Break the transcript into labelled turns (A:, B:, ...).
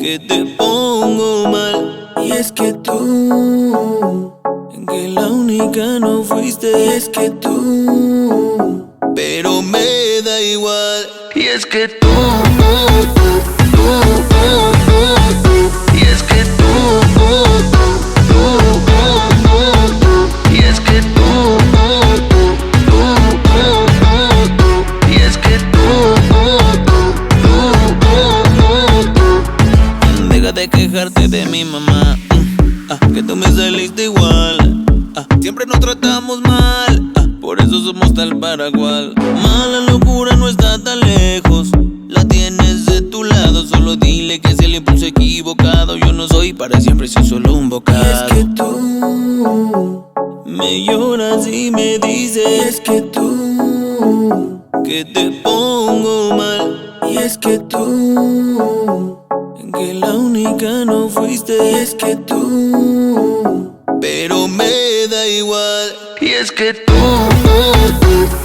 A: que te pongo mal.
B: Y es que tú,
A: Que la única no fuiste.
B: y es que tú,
A: Pero me da igual.
B: y es que tú, y es que tú, y es que tú, y es que
A: Deja de quejarte de mi mamá, que tú me saliste igual. Siempre nos tratamos mal, por eso somos tal para cual. Mala locura no está tan lejos, la tienes de tu lado. Solo dile que es el impulso equivocado. Yo no soy para siempre, soy solo un
B: y es
A: bocado.
B: que tú,
A: Me lloras y me
B: y
A: dices
B: es que tú,
A: que te pongo mal.
B: y es que tú,
A: Que la única no
B: y
A: fuiste.
B: es que tú,
A: Pero me da igual.
B: y es que tú.